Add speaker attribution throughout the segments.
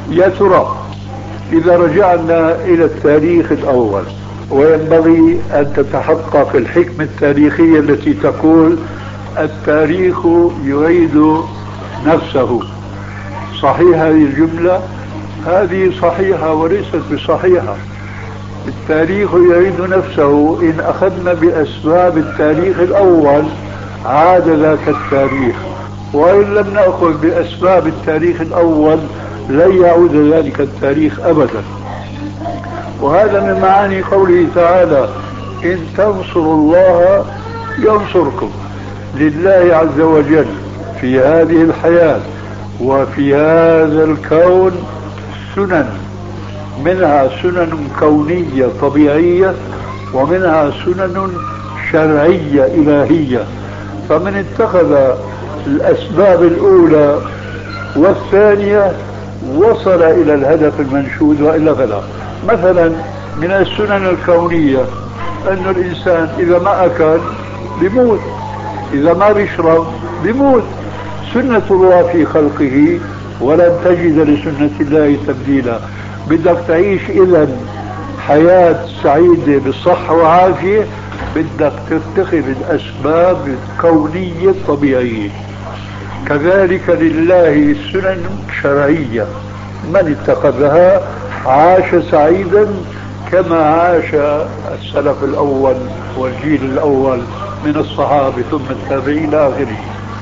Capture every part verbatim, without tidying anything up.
Speaker 1: يا ترى إذا رجعنا إلى التاريخ الأول، وينبغي أن تتحقق الحكمة التاريخية التي تقول التاريخ يعيد نفسه. صحيح هذه الجملة؟ هذه صحيحة وليست بصحيحة. التاريخ يعيد نفسه إن أخذنا بأسباب التاريخ الأول عاد ذاك التاريخ، وإن لم نأخذ بأسباب التاريخ الأول لن يعود ذلك التاريخ أبدا. وهذا من معاني قوله تعالى إن تنصروا الله ينصركم. لله عز وجل في هذه الحياة وفي هذا الكون سنن، منها سنن كونية طبيعية ومنها سنن شرعية إلهية. فمن اتخذ الأسباب الأولى والثانية وصل إلى الهدف المنشود وإلا فلا. مثلا من السنن الكونية أن الإنسان إذا ما أكل بيموت، إذا ما بيشرب بيموت. سنة الله في خلقه ولن تجد لسنة الله تبديلا. بدك تعيش إذن حياة سعيدة بالصحة وعافية، بدك تتخذ الأسباب الكونية الطبيعية. كذلك لله سنن شرعية، من اتخذها عاش سعيدا كما عاش السلف الأول والجيل الأول من الصحابة ثم التابعين إلى آخره.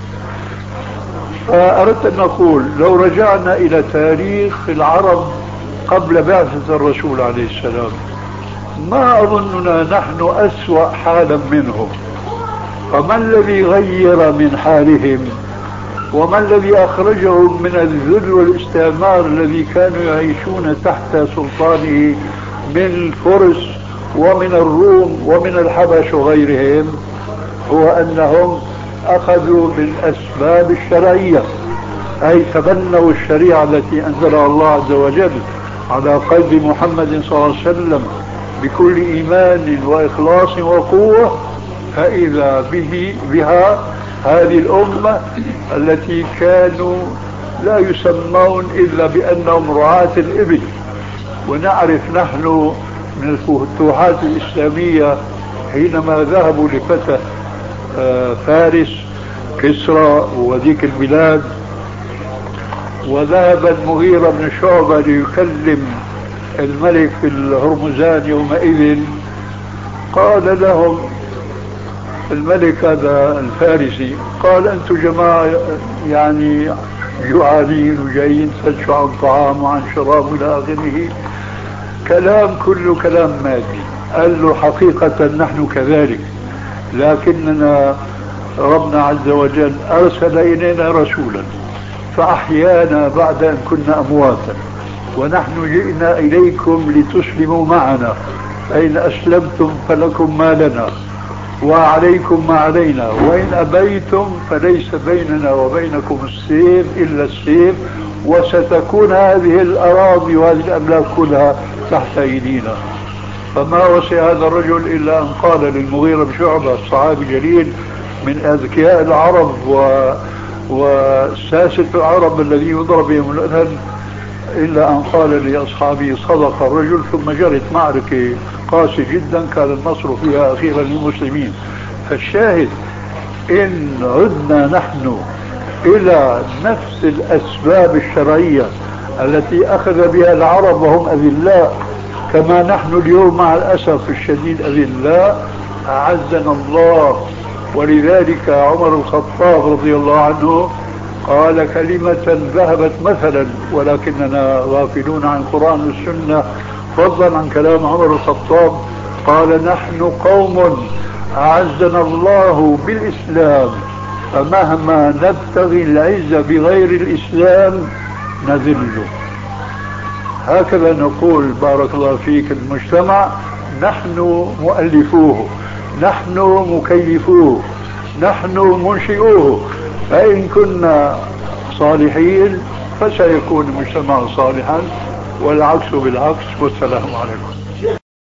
Speaker 1: فأردت أن أقول لو رجعنا إلى تاريخ العرب قبل بعثة الرسول عليه السلام ما أظننا نحن أسوأ حالا منهم. فما الذي غير من حالهم وما الذي أخرجهم من الذل والاستعمار الذي كانوا يعيشون تحت سلطانه من الفرس ومن الروم ومن الحبش وغيرهم؟ هو أنهم أخذوا بالأسباب الشرعية، أي تبنوا الشريعة التي أنزلها الله عز وجل على قلب محمد صلى الله عليه وسلم بكل إيمان وإخلاص وقوة. فإذا به بها هذه الأمة التي كانوا لا يسمون إلا بأنهم رعاة الإبل. ونعرف نحن من الفتوحات الإسلامية حينما ذهبوا لفتح فارس كسرى وذيك البلاد، وذهب المغيرة بن شعبة ليكلم الملك في الهرمزان يومئذ، قال لهم الملك هذا الفارسي، قال أنتم جماعة يعني جوعانين وجايين تدفعوا عن طعام وعن شراب إلى آخره، كلام كله كلام مادي. قال له حقيقة نحن كذلك، لكننا ربنا عز وجل أرسل إلينا رسولا فأحيانا بعد أن كنا أمواتا، ونحن جئنا إليكم لتسلموا معنا، فإن أسلمتم فلكم ما لنا وعليكم ما علينا، وإن أبيتم فليس بيننا وبينكم السيف إلا السيف، وستكون هذه الأراضي وهذه الأملاك كلها تحت أيدينا. فما وسع هذا الرجل إلا أن قال للمغيرة بن شعبة الصحابي جليل من أذكياء العرب و... وساسة العرب الذي يضرب بهم الأذن، إلا أن قال لأصحابه صدق الرجل. ثم جرت معركة قاسية جدا كان النصر فيها أخيرا للمسلمين. فالشاهد إن عدنا نحن إلى نفس الأسباب الشرعية التي أخذ بها العرب وهم أذلاء كما نحن اليوم مع الأسف الشديد أذلاء، أعزنا الله. ولذلك عمر الخطاب رضي الله عنه قال كلمة ذهبت مثلا، ولكننا غافلون عن القرآن والسنة فضلا عن كلام عمر الخطاب. قال نحن قوم أعزنا الله بالإسلام، فمهما نبتغي العزة بغير الإسلام نذل. هكذا نقول بارك الله فيك المجتمع نحن مؤلفوه، نحن مكيفوه، نحن منشئوه. فإن كنا صالحين فسيكون المجتمع صالحا، والعكس بالعكس. والسلام عليكم.